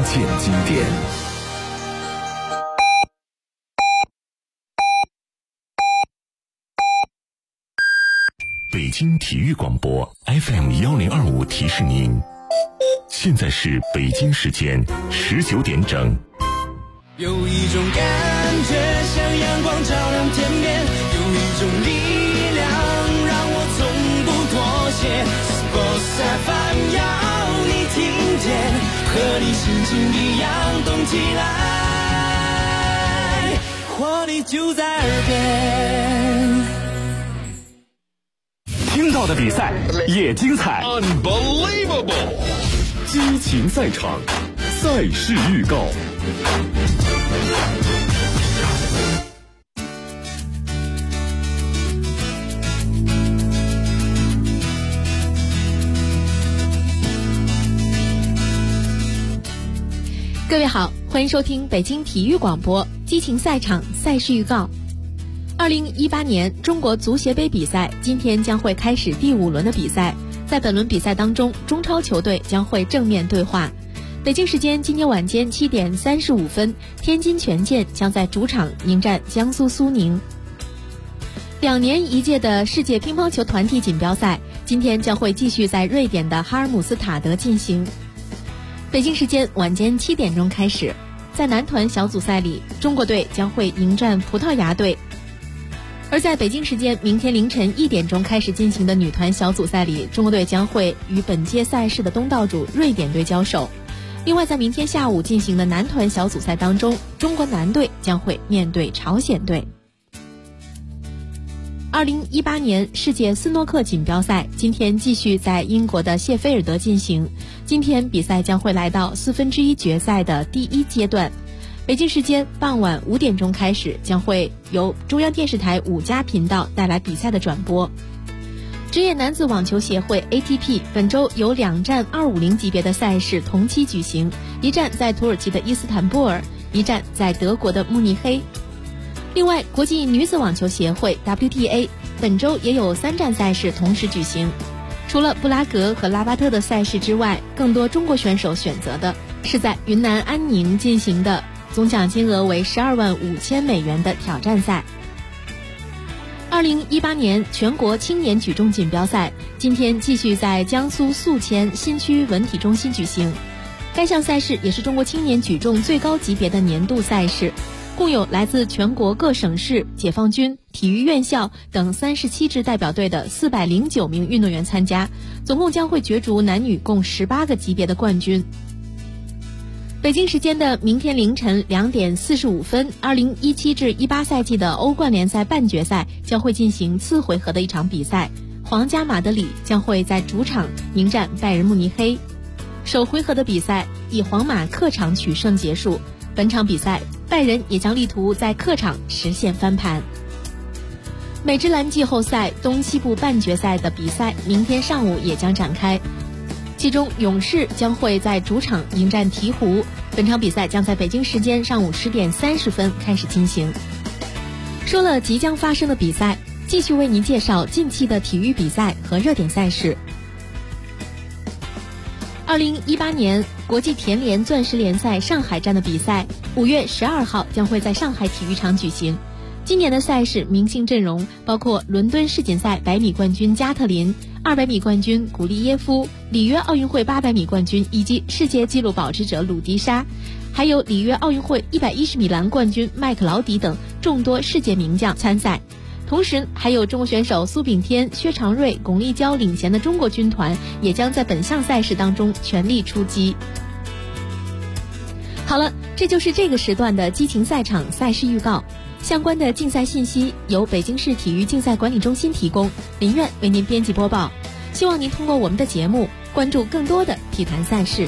见经典。北京体育广播 FM1025提示您，现在是北京时间19点整。 有一种感觉像阳光照亮天边，有一种力量让我从不妥协。Sports FM 要你听见，和你心情一样动起来，活力就在耳边。 听到的比赛也精彩 Unbelievable！ 激情赛场，赛事预告。 各位好，欢迎收听北京体育广播激情赛场赛事预告。2018年中国足协杯比赛今天将会开始第5轮的比赛，在本轮比赛当中，中超球队将会正面对话。北京时间今天晚间7点35分，天津权健将在主场迎战江苏苏宁。2年一届的世界乒乓球团体锦标赛今天将会继续在瑞典的哈尔姆斯塔德进行。北京时间晚间7点钟开始，在男团小组赛里，中国队将会迎战葡萄牙队。而在北京时间明天凌晨1点钟开始进行的女团小组赛里，中国队将会与本届赛事的东道主瑞典队交手。另外，在明天下午进行的男团小组赛当中，中国男队将会面对朝鲜队。2018年世界斯诺克锦标赛今天继续在英国的谢菲尔德进行，今天比赛将会来到1/4决赛的第1阶段。北京时间傍晚5点钟开始，将会由中央电视台5家频道带来比赛的转播。职业男子网球协会 ATP 本周有2站250级别的赛事同期举行，一站在土耳其的伊斯坦布尔，一站在德国的慕尼黑。另外，国际女子网球协会 WTA 本周也有3站赛事同时举行。除了布拉格和拉巴特的赛事之外，更多中国选手选择的是在云南安宁进行的总奖金额为12万5千美元的挑战赛。2018年全国青年举重锦标赛今天继续在江苏宿迁新区文体中心举行。该项赛事也是中国青年举重最高级别的年度赛事，共有来自全国各省市、解放军、体育院校等37支代表队的409名运动员参加，总共将会角逐男女共18个级别的冠军。北京时间的明天凌晨2点45分，2017至18赛季的欧冠联赛半决赛将会进行次回合的一场比赛，皇家马德里将会在主场迎战拜仁慕尼黑。首回合的比赛以皇马客场取胜结束，本场比赛拜仁也将力图在客场实现翻盘。美职篮季后赛东西部半决赛的比赛明天上午也将展开，其中勇士将会在主场迎战鹈鹕，本场比赛将在北京时间上午10点30分开始进行。说了即将发生的比赛，继续为您介绍近期的体育比赛和热点赛事。2018年国际田联钻石联赛上海站的比赛5月12号将会在上海体育场举行。今年的赛事明星阵容包括伦敦世锦赛100米冠军加特林、200米冠军古利耶夫、里约奥运会800米冠军以及世界纪录保持者鲁迪莎，还有里约奥运会110米栏冠军麦克劳迪等众多世界名将参赛。同时还有中国选手苏炳添、薛长瑞、巩立姣领衔的中国军团也将在本项赛事当中全力出击。好了，这就是这个时段的激情赛场赛事预告。相关的竞赛信息由北京市体育竞赛管理中心提供，林苑为您编辑播报。希望您通过我们的节目关注更多的体坛赛事。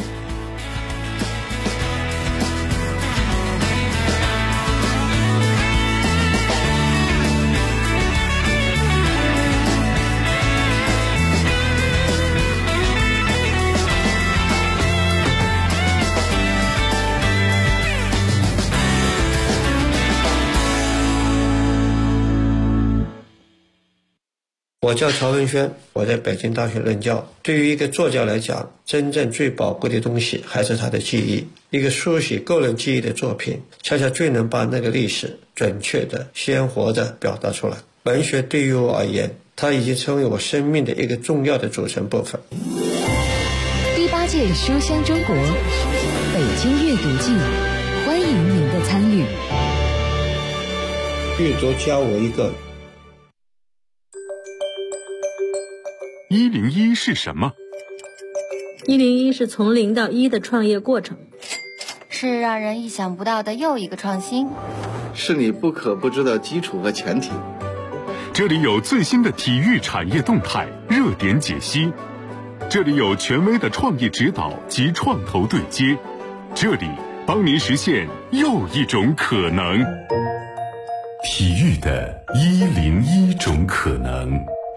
我叫曹文轩，我在北京大学任教。对于一个作家来讲，真正最宝贵的东西还是他的记忆。一个书写个人记忆的作品，恰恰最能把那个历史准确的、鲜活的表达出来。文学对于我而言，它已经成为我生命的一个重要的组成部分。 第8届书香中国北京阅读季，欢迎您的参与。 阅读教我一个。 101是什么 ？101是从0到1的创业过程， 是让人意想不到的又一个创新， 是你不可不知的基础和前提。 这里有最新的体育产业动态、热点解析，这里有权威的创意指导及创投对接，这里帮您实现又一种可能。体育的101种可能。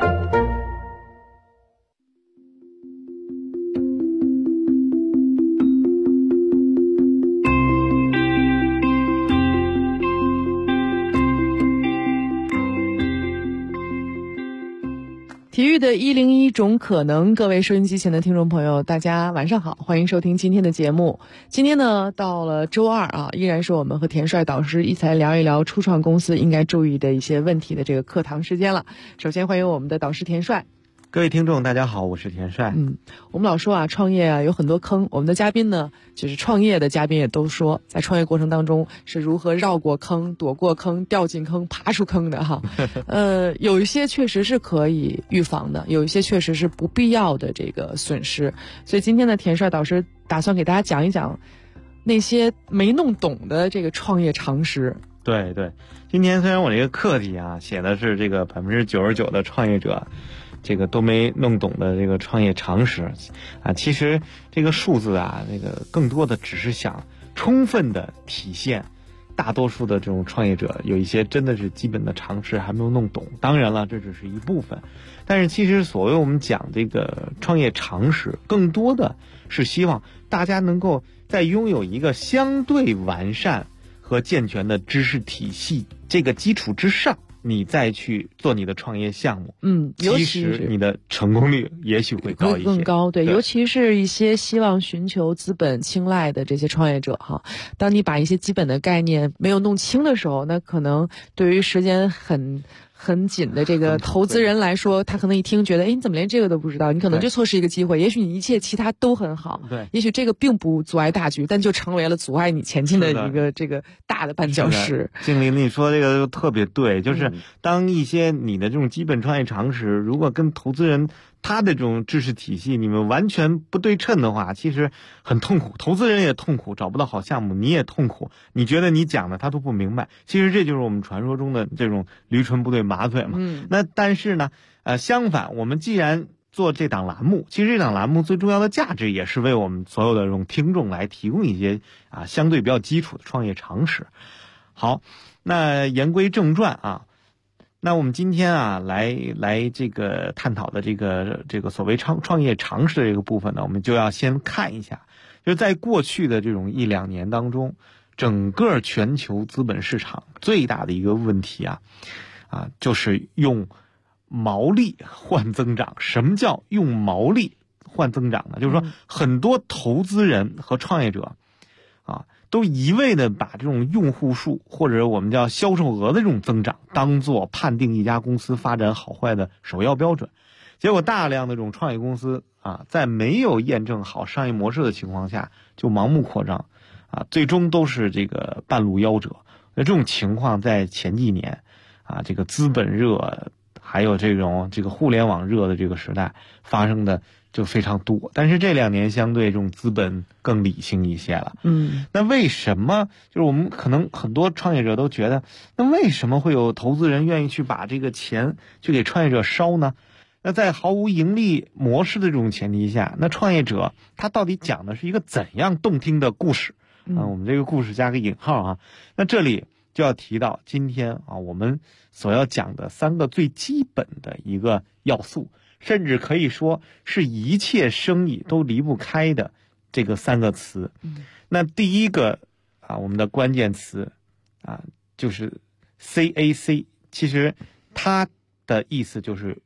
体育的101种可能，各位收音机前的听众朋友，大家晚上好，欢迎收听今天的节目。今天呢，到了周二啊，依然是我们和田帅导师一起来聊一聊初创公司应该注意的一些问题的这个课堂时间了。首先欢迎我们的导师田帅。 各位听众大家好，我是田帅。 我们老说啊，创业啊有很多坑，我们的嘉宾呢，就是创业的嘉宾也都说，在创业过程当中是如何绕过坑、躲过坑、掉进坑、爬出坑的哈。有一些确实是可以预防的，有一些确实是不必要的这个损失。所以今天的田帅导师打算给大家讲一讲那些没弄懂的这个创业常识。 对，今天虽然我这个课题啊写的是这个99%的创业者这个都没弄懂的这个创业常识啊，其实这个数字啊，那个更多的只是想充分的体现大多数的这种创业者有一些真的是基本的常识还没有弄懂。当然了，这只是一部分，但是其实所谓我们讲这个创业常识，更多的是希望大家能够在拥有一个相对完善和健全的知识体系这个基础之上，你再去做你的创业项目，其实你的成功率也许会高一些， 更高。对，尤其是一些希望寻求资本青睐的这些创业者哈，当你把一些基本的概念没有弄清的时候，那可能对于时间很紧的这个投资人来说，他可能一听觉得，你怎么连这个都不知道？你可能就错失一个机会。也许你一切其他都很好， 对， 也许这个并不阻碍大局，但就成为了阻碍你前进的一个这个大的绊脚石。 经理，你说这个就特别对，就是当一些你的这种基本创业常识，如果跟投资人他的这种知识体系你们完全不对称的话，其实很痛苦，投资人也痛苦，找不到好项目，你也痛苦，你觉得你讲的他都不明白，其实这就是我们传说中的这种驴唇不对马嘴嘛。那但是呢，相反，我们既然做这档栏目，其实这档栏目最重要的价值也是为我们所有的这种听众来提供一些相对比较基础的创业常识。好，那言归正传啊。那我们今天啊，来这个探讨的这个所谓创业常识的这个部分呢，我们就要先看一下，就是在过去的这种1-2年当中，整个全球资本市场最大的一个问题啊，就是用毛利换增长。什么叫用毛利换增长呢？就是说很多投资人和创业者都一味的把这种用户数或者我们叫销售额的这种增长当做判定一家公司发展好坏的首要标准，结果大量的这种创业公司在没有验证好商业模式的情况下就盲目扩张最终都是这个半路夭折。那这种情况在前几年这个资本热还有这个互联网热的这个时代发生的就非常多，但是这2年相对这种资本更理性一些了。那为什么就是我们可能很多创业者都觉得，那为什么会有投资人愿意去把这个钱去给创业者烧呢？那在毫无盈利模式的这种前提下，那创业者他到底讲的是一个怎样动听的故事我们这个故事加个引号那这里就要提到今天我们所要讲的3个最基本的一个要素，甚至可以说是一切生意都离不开的这个3个词。那第一个我们的关键词就是 CAC， 其实它的意思就是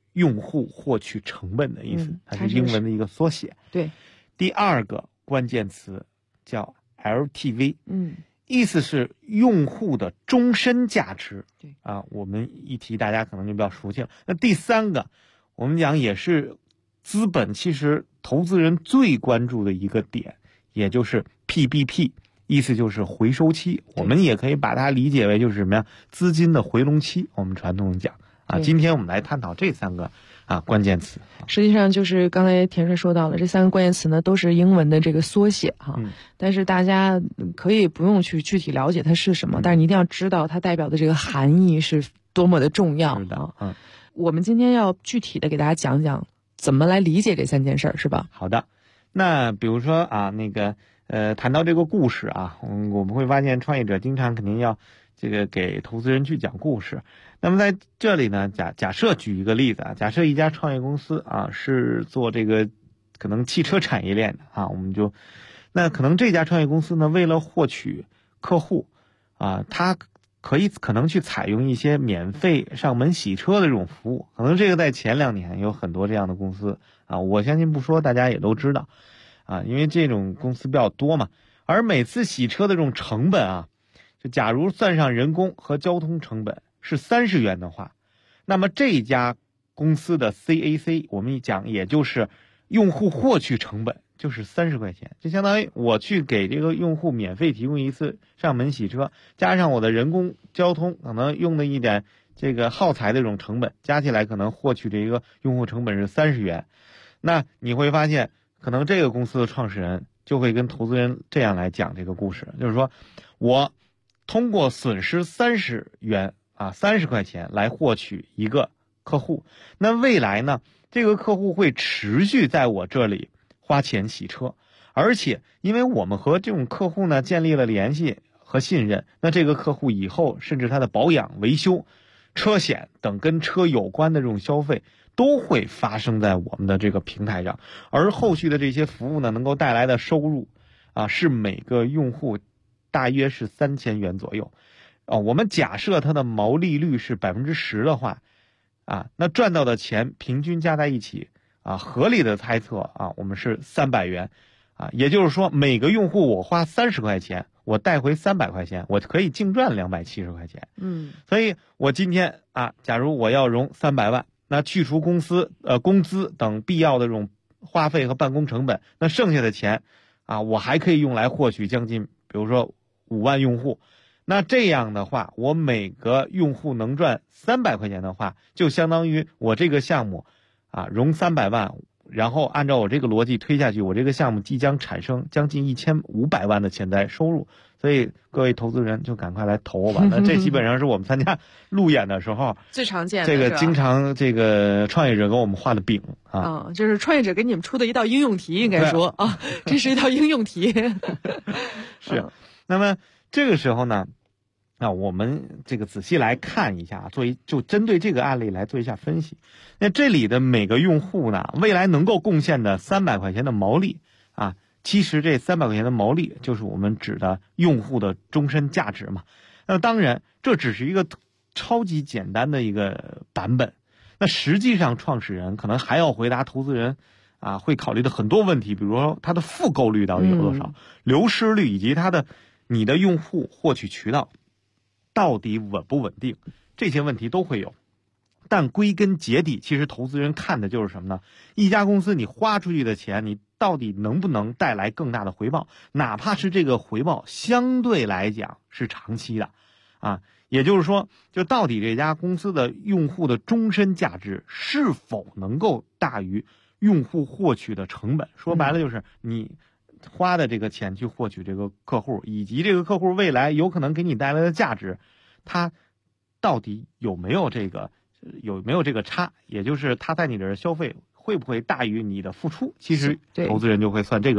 用户获取成本的意思，它是英文的一个缩写。 对， 第二个关键词叫 LTV，意思是用户的终身价值。 对啊，我们一提大家可能就比较熟悉了。那第三个，我们讲也是资本其实投资人最关注的一个点，也就是 PBP， 意思就是回收期。我们也可以把它理解为就是什么呀？资金的回笼期。我们传统讲啊，今天我们来探讨这三个关键词。 实际上就是刚才田帅说到了，这三个关键词呢都是英文的这个缩写哈。但是大家可以不用去具体了解它是什么，但是你一定要知道它代表的这个含义是多么的重要。 是的， 我们今天要具体的给大家讲讲怎么来理解这三件事儿，是吧？ 好的，那比如说谈到这个故事我们会发现创业者经常肯定要这个给投资人去讲故事。那么在这里呢，假设举一个例子假设一家创业公司是做这个可能汽车产业链的我们就那可能这家创业公司呢，为了获取客户它可能去采用一些免费上门洗车的这种服务，可能这个在前2年有很多这样的公司我相信不说大家也都知道因为这种公司比较多嘛。而每次洗车的这种成本就假如算上人工和交通成本是30元的话，那么这家公司的 CAC 我们一讲也就是用户获取成本就是30块钱，就相当于我去给这个用户免费提供一次上门洗车，加上我的人工交通可能用的一点这个耗材的这种成本，加起来可能获取这个用户成本是30元。那你会发现可能这个公司的创始人就会跟投资人这样来讲这个故事，就是说我通过损失30元30块钱来获取一个客户，那未来呢，这个客户会持续在我这里花钱洗车，而且因为我们和这种客户呢建立了联系和信任，那这个客户以后甚至他的保养、维修、车险等跟车有关的这种消费都会发生在我们的这个平台上，而后续的这些服务呢能够带来的收入是每个用户大约是3000元左右我们假设它的毛利率是10%的话那赚到的钱平均加在一起合理的猜测我们是300元也就是说每个用户我花30块钱，我带回300块钱，我可以净赚270块钱。所以我今天假如我要融300万，那去除工资等必要的这种花费和办公成本，那剩下的钱我还可以用来获取将近比如说5万用户。那这样的话，我每个用户能赚300块钱的话，就相当于我这个项目融300万，然后按照我这个逻辑推下去，我这个项目即将产生将近1500万的潜在收入。所以各位投资人就赶快来投吧。那这基本上是我们参加路演的时候最常见的这个经常这个创业者给我们画的饼就是创业者给你们出的一道应用题，应该说这是一道应用题。 是。那么这个时候呢，我们这个仔细来看一下，就针对这个案例来做一下分析。那这里的每个用户呢，未来能够贡献的300块钱的毛利其实这300块钱的毛利就是我们指的用户的终身价值嘛。那当然这只是一个超级简单的一个版本，那实际上创始人可能还要回答投资人会考虑的很多问题，比如说它的复购率到底有多少，流失率，以及你的用户获取渠道到底稳不稳定，这些问题都会有。但归根结底，其实投资人看的就是什么呢？一家公司你花出去的钱，你到底能不能带来更大的回报，哪怕是这个回报相对来讲是长期的也就是说，就到底这家公司的用户的终身价值是否能够大于用户获取的成本。说白了就是你花的这个钱去获取这个客户，以及这个客户未来有可能给你带来的价值，它到底有没有这个差，也就是他在你这儿消费会不会大于你的付出，其实投资人就会算这个问题。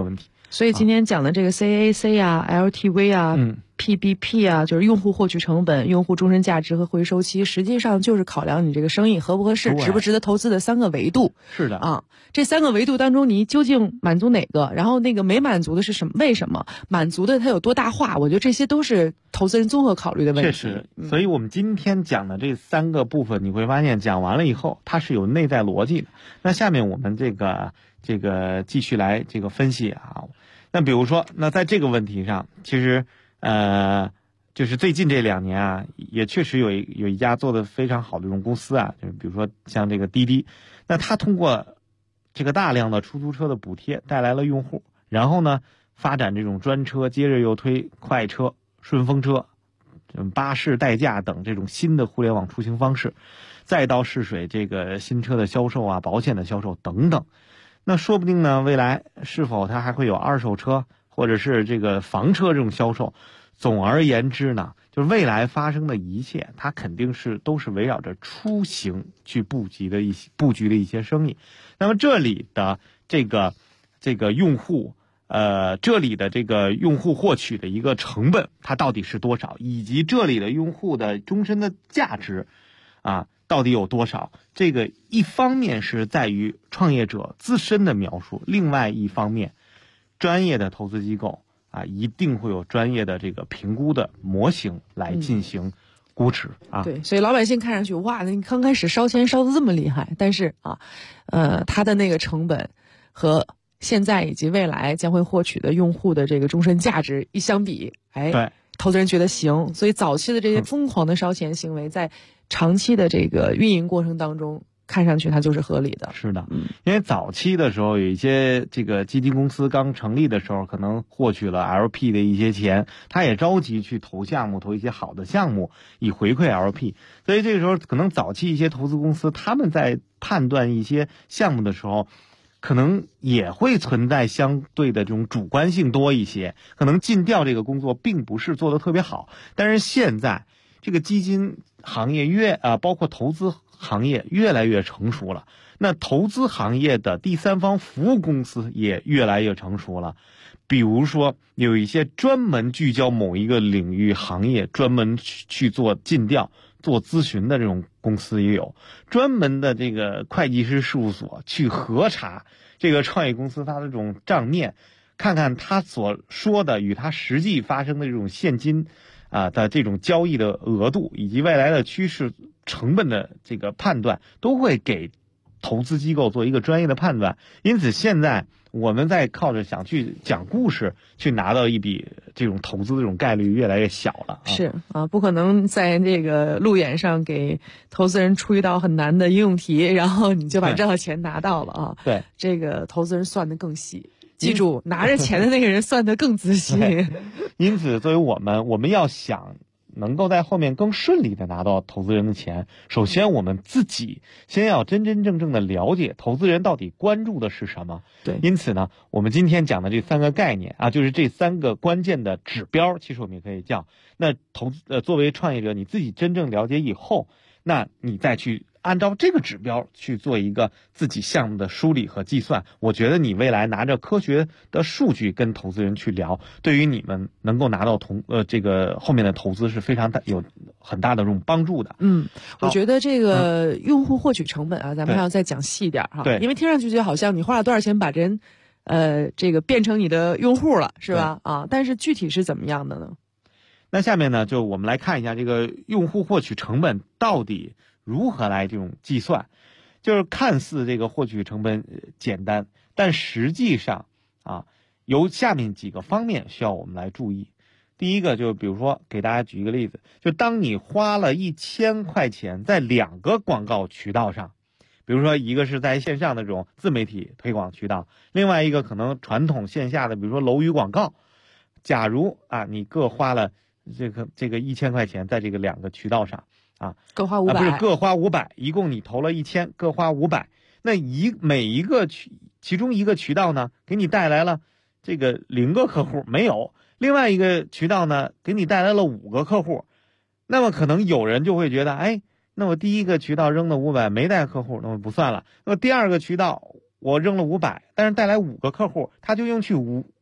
所以今天讲的这个 CAC 啊、LTV 啊、PBP 啊，就是用户获取成本、用户终身价值和回收期，实际上就是考量你这个生意合不合适、值不值得投资的3个维度。 是的啊，这3个维度当中，你究竟满足哪个？然后那个没满足的是什么？为什么？满足的它有多大化？我觉得这些都是投资人综合考虑的问题。 确实，所以我们今天讲的这3个部分，你会发现讲完了以后，它是有内在逻辑的。那下面我们这个继续来这个分析啊。那比如说，那在这个问题上，其实就是最近这2年啊，也确实有一家做的非常好的这种公司啊，就是比如说像这个滴滴，那它通过这个大量的出租车的补贴带来了用户，然后呢发展这种专车，接着又推快车、顺风车、巴士代驾等这种新的互联网出行方式，再到试水这个新车的销售啊、保险的销售等等。那说不定呢，未来是否它还会有二手车或者是这个房车这种销售？总而言之呢，就是未来发生的一切，它肯定都是围绕着出行去布局的一些生意。那么这里的这个用户，这里的这个用户获取的一个成本，它到底是多少，以及这里的用户的终身的价值啊，到底有多少？这个一方面是在于创业者自身的描述，另外一方面，专业的投资机构啊，一定会有专业的这个评估的模型来进行估值啊。 对，所以老百姓看上去哇，你刚开始烧钱烧得这么厉害，但是啊，它的那个成本和现在以及未来将会获取的用户的这个终身价值一相比， 对， 投资人觉得行，所以早期的这些疯狂的烧钱行为，在长期的这个运营过程当中，看上去它就是合理的。 是的，因为早期的时候有一些这个基金公司刚成立的时候，可能获取了 LP 的一些钱，他也着急去投项目，投一些好的项目以回馈 LP， 所以这个时候可能早期一些投资公司他们在判断一些项目的时候，可能也会存在相对的这种主观性多一些，可能尽调这个工作并不是做得特别好。但是现在这个基金行业包括投资行业越来越成熟了，那投资行业的第三方服务公司也越来越成熟了。比如说有一些专门聚焦某一个领域行业，专门去做尽调做咨询的这种公司也有，专门的这个会计师事务所去核查这个创业公司它的这种账面，看看他所说的与他实际发生的这种现金的这种交易的额度以及未来的趋势成本的这个判断，都会给投资机构做一个专业的判断。因此现在我们在靠着想去讲故事去拿到一笔这种投资的这种概率越来越小了。 是啊，不可能在这个路演上给投资人出一道很难的应用题，然后你就把这套钱拿到了啊。 对， 这个投资人算得更细，记住拿着钱的那个人算得更仔细。 因此作为我们要想能够在后面更顺利的拿到投资人的钱，首先我们自己先要真真正正的了解投资人到底关注的是什么。 对， 因此呢，我们今天讲的这3个概念啊，就是这3个关键的指标，其实我们也可以叫，那作为创业者，你自己真正了解以后，那你再去按照这个指标去做一个自己项目的梳理和计算，我觉得你未来拿着科学的数据跟投资人去聊，对于你们能够拿到这个后面的投资是非常有很大的这种帮助的。 我觉得这个用户获取成本啊，咱们还要再讲细一点哈。 对， 因为听上去就好像你花了多少钱把人这个变成你的用户了，是吧？啊，但是具体是怎么样的呢？ 那下面呢，就我们来看一下这个用户获取成本到底如何来这种计算。就是看似这个获取成本简单，但实际上有下面几个方面需要我们来注意。第一个就比如说给大家举一个例子，就当你花了1000块钱在2个广告渠道上，比如说一个是在线上的这种自媒体推广渠道，另外一个可能传统线下的比如说楼宇广告，假如你各花了这个1000块钱在这个2个渠道上各花500， 不是各花500，一共你投了1000，各花500。那每一个其中一个渠道呢，给你带来了这个0个客户没有，另外一个渠道呢，给你带来了5个客户。那么可能有人就会觉得，那我第一个渠道扔了500没带客户，那我不算了。那么第二个渠道我扔了500，但是带来5个客户，他就用去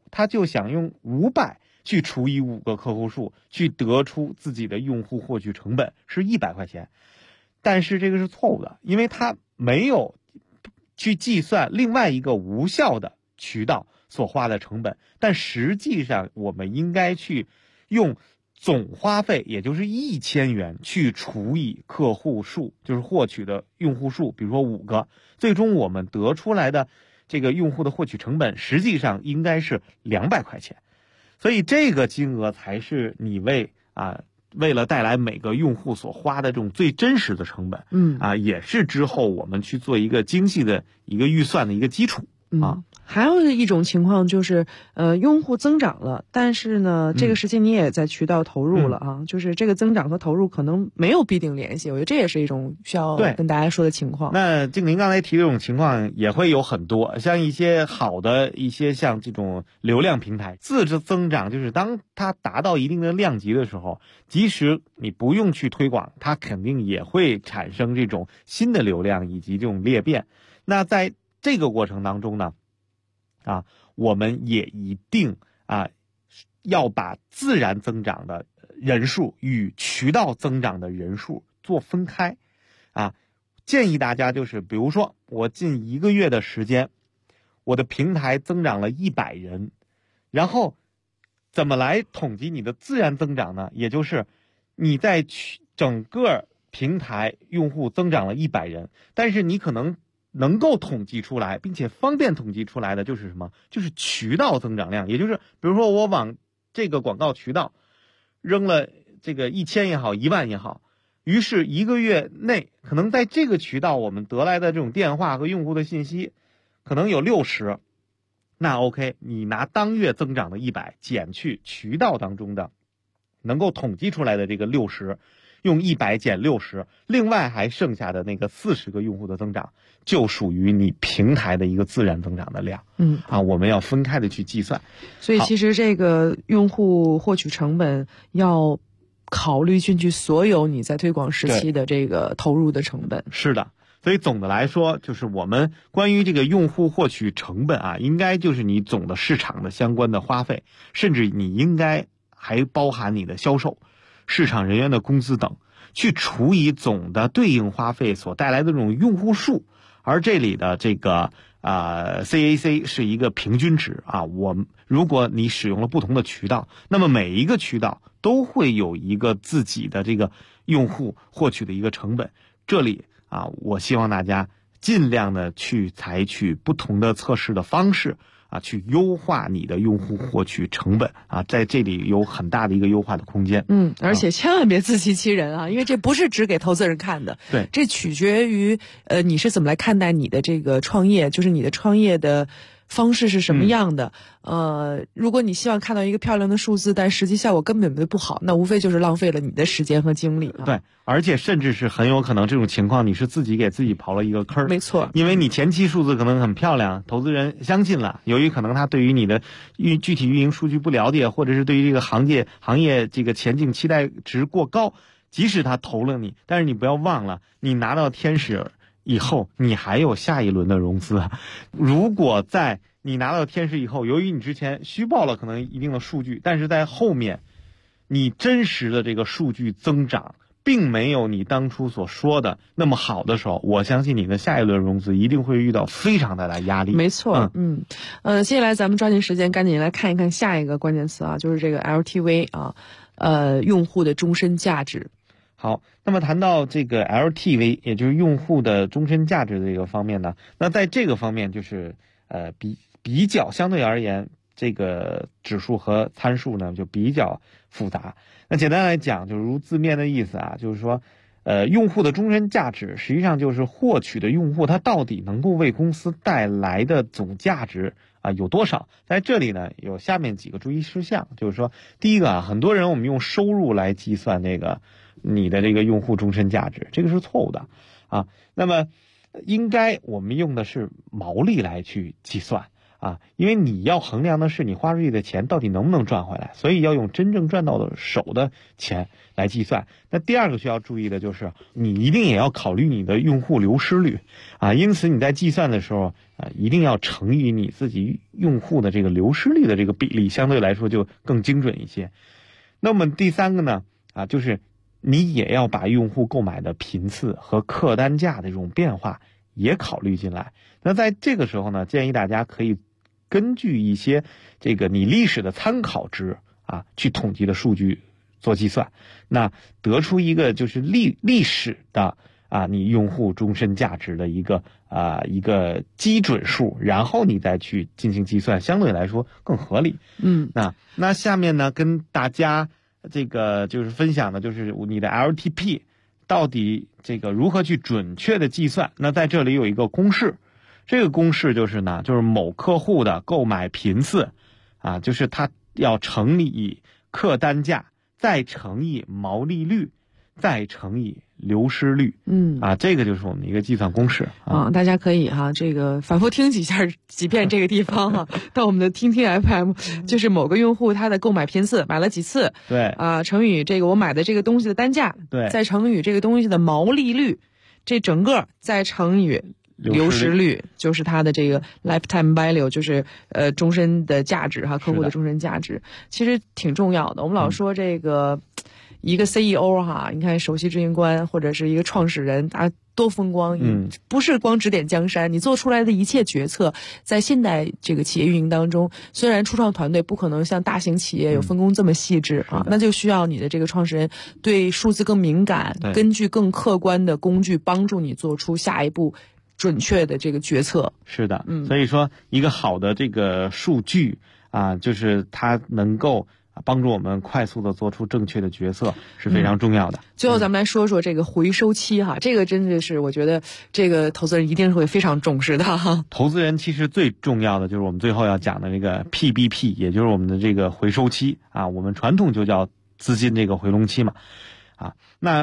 他就想用500去除以5个客户数，去得出自己的用户获取成本是100块钱。但是这个是错误的，因为他没有去计算另外一个无效的渠道所花的成本。但实际上我们应该去用总花费，也就是1000元去除以客户数，就是获取的用户数，比如说5个，最终我们得出来的这个用户的获取成本实际上应该是200块钱。所以这个金额才是你为了带来每个用户所花的这种最真实的成本，也是之后我们去做一个精细的一个预算的一个基础啊。 还有一种情况就是，用户增长了，但是呢，这个时期你也在渠道投入了啊，就是这个增长和投入可能没有必定联系，我觉得这也是一种需要跟大家说的情况。 那静玲刚才提的这种情况也会有很多，像一些好的一些像这种流量平台，自制增长就是当它达到一定的量级的时候，即使你不用去推广，它肯定也会产生这种新的流量以及这种裂变。那在这个过程当中呢，我们也一定要把自然增长的人数与渠道增长的人数做分开建议大家就是比如说我近1个月的时间，我的平台增长了100人，然后怎么来统计你的自然增长呢？也就是你在整个平台用户增长了100人，但是你可能够统计出来并且方便统计出来的就是什么？就是渠道增长量。也就是比如说我往这个广告渠道扔了这个1000也好1万也好，于是1个月内可能在这个渠道我们得来的这种电话和用户的信息可能有60，那 OK， 你拿当月增长的100减去渠道当中的能够统计出来的这个60，用100减60，另外还剩下的那个40个用户的增长，就属于你平台的一个自然增长的量。我们要分开的去计算。 所以其实这个用户获取成本要考虑进去所有你在推广时期的这个投入的成本。 是的。所以总的来说，就是我们关于这个用户获取成本应该就是你总的市场的相关的花费，甚至你应该还包含你的销售、市场人员的工资等，去除以总的对应花费所带来的这种用户数。而这里的这个CAC 是一个平均值如果你使用了不同的渠道，那么每一个渠道都会有一个自己的这个用户获取的一个成本。这里我希望大家尽量的去采取不同的测试的方式去优化你的用户获取成本在这里有很大的一个优化的空间。 而且千万别自欺欺人因为这不是只给投资人看的。 对， 这取决于你是怎么来看待你的这个创业，就是你的创业的方式是什么样的。如果你希望看到一个漂亮的数字，但实际效果根本不好，那无非就是浪费了你的时间和精力。 对，而且甚至是很有可能这种情况你是自己给自己刨了一个坑。 没错， 因为你前期数字可能很漂亮，投资人相信了，由于可能他对于你的具体运营数据不了解，或者是对于这个行业这个前景期待值过高，即使他投了你，但是你不要忘了，你拿到天使以后你还有下一轮的融资。如果在你拿到天使以后，由于你之前虚报了可能一定的数据，但是在后面你真实的这个数据增长并没有你当初所说的那么好的时候，我相信你的下一轮融资一定会遇到非常大的压力。 没错。接下来咱们抓紧时间赶紧来看一看下一个关键词就是这个 LTV 用户的终身价值。 好，那么谈到这个 LTV， 也就是用户的终身价值的这个方面呢，那在这个方面就是比较相对而言，这个指数和参数呢就比较复杂。那简单来讲，就如字面的意思就是说用户的终身价值实际上就是获取的用户他到底能够为公司带来的总价值有多少。在这里呢有下面几个注意事项，就是说第一个很多人我们用收入来计算这个你的这个用户终身价值，这个是错误的那么应该我们用的是毛利来去计算因为你要衡量的是你花出去的钱到底能不能赚回来，所以要用真正赚到的手的钱来计算。那第二个需要注意的就是你一定也要考虑你的用户流失率因此你在计算的时候一定要乘以你自己用户的这个流失率的这个比例，相对来说就更精准一些。那么第三个呢就是你也要把用户购买的频次和客单价的这种变化也考虑进来。那在这个时候呢，建议大家可以根据一些这个你历史的参考值去统计的数据做计算，那得出一个就是历史的你用户终身价值的一个基准数，然后你再去进行计算，相对来说更合理。那下面呢跟大家这个就是分享的就是你的 LTP 到底这个如何去准确的计算。那在这里有一个公式，这个公式就是某客户的购买频次就是它要乘以客单价，再乘以毛利率，再乘以流失率。这个就是我们的一个计算公式大家可以这个反复听几遍这个地方到我们的听听 FM， 就是某个用户他的购买频次买了几次， 对乘以这个我买的这个东西的单价， 对， 再乘以这个东西的毛利率，这整个再乘以流失率，就是它的这个 lifetime value， 就是终身的价值客户的终身价值，其实挺重要的。我们老说这个一个 CEO 你看首席执行官或者是一个创始人多风光，不是光指点江山，你做出来的一切决策在现代这个企业运营当中，虽然初创团队不可能像大型企业有分工这么细致那就需要你的这个创始人对数字更敏感，根据更客观的工具帮助你做出下一步准确的这个决策。 是的，所以说一个好的这个数据就是它能够帮助我们快速的做出正确的决策是非常重要的。 最后咱们来说说这个回收期这个真的是我觉得这个投资人一定会非常重视的投资人其实最重要的就是我们最后要讲的这个 PBP， 也就是我们的这个回收期我们传统就叫资金这个回笼期嘛那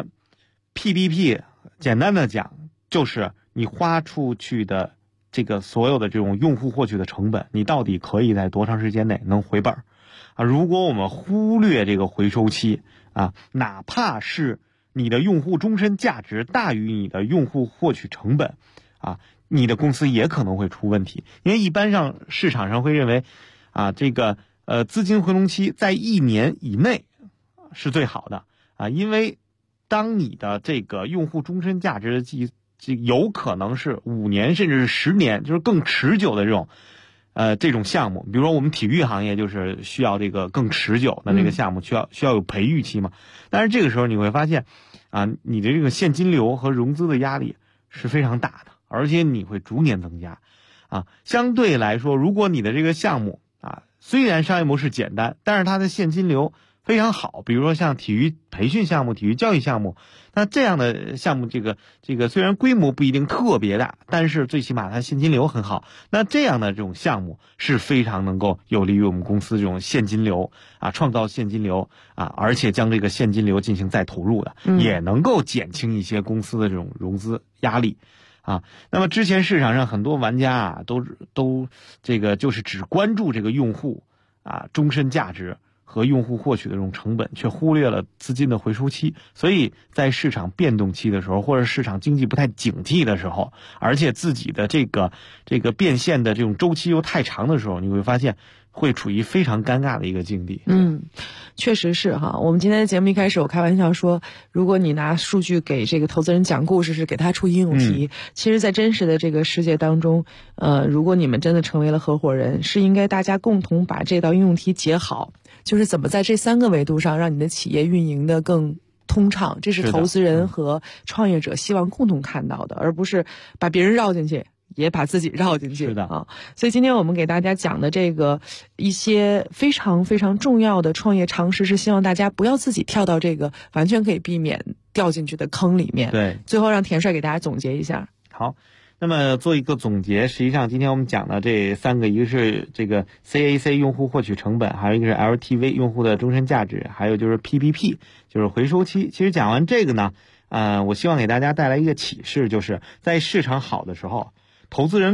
PBP 简单的讲就是你花出去的这个所有的这种用户获取的成本，你到底可以在多长时间内能回本如果我们忽略这个回收期哪怕是你的用户终身价值大于你的用户获取成本你的公司也可能会出问题。因为一般上市场上会认为这个资金回笼期在1年以内是最好的因为当你的这个用户终身价值的有可能是5年甚至是10年，就是更持久的这种项目。比如说我们体育行业就是需要这个更持久的这个项目，需要有培育期嘛。但是这个时候你会发现你的这个现金流和融资的压力是非常大的，而且你会逐年增加相对来说，如果你的这个项目虽然商业模式简单，但是它的现金流非常好，比如说像体育培训项目、体育教育项目，那这样的项目这个虽然规模不一定特别大，但是最起码它现金流很好。那这样的这种项目是非常能够有利于我们公司这种现金流创造现金流而且将这个现金流进行再投入的，也能够减轻一些公司的这种融资压力那么之前市场上很多玩家都这个就是只关注这个用户终身价值和用户获取的这种成本，却忽略了资金的回收期。所以在市场变动期的时候，或者市场经济不太景气的时候，而且自己的这个变现的这种周期又太长的时候，你会发现会处于非常尴尬的一个境地。 确实是我们今天的节目一开始我开玩笑说，如果你拿数据给这个投资人讲故事，是给他出应用题其实在真实的这个世界当中如果你们真的成为了合伙人，是应该大家共同把这道应用题解好，就是怎么在这3个维度上让你的企业运营的更通畅，这是投资人和创业者希望共同看到的，而不是把别人绕进去也把自己绕进去所以今天我们给大家讲的这个一些非常非常重要的创业常识，是希望大家不要自己跳到这个完全可以避免掉进去的坑里面。 对， 最后让田帅给大家总结一下。 好，那么做一个总结，实际上今天我们讲的这3个，一个是这个 CAC 用户获取成本，还有一个是 LTV 用户的终身价值，还有就是 PBP 就是回收期。其实讲完这个呢我希望给大家带来一个启示，就是在市场好的时候，投资人更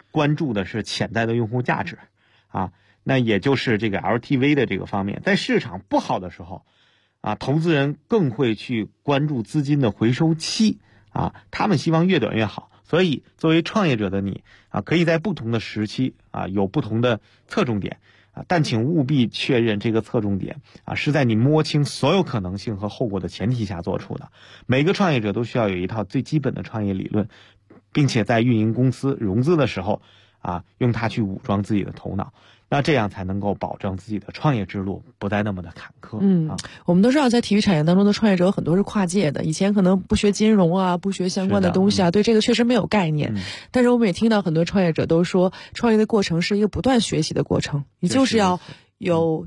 关注的是潜在的用户价值啊，那也就是这个 LTV 的这个方面。在市场不好的时候啊，投资人更会去关注资金的回收期啊，他们希望越短越好。所以作为创业者的你啊，可以在不同的时期啊有不同的侧重点啊，但请务必确认这个侧重点啊是在你摸清所有可能性和后果的前提下做出的。每个创业者都需要有一套最基本的创业理论，并且在运营公司融资的时候啊，用它去武装自己的头脑。那这样才能够保证自己的创业之路不再那么的坎坷。 我们都知道，在体育产业当中的创业者很多是跨界的，以前可能不学金融啊，不学相关的东西啊，对这个确实没有概念。但是我们也听到很多创业者都说，创业的过程是一个不断学习的过程，你就是要有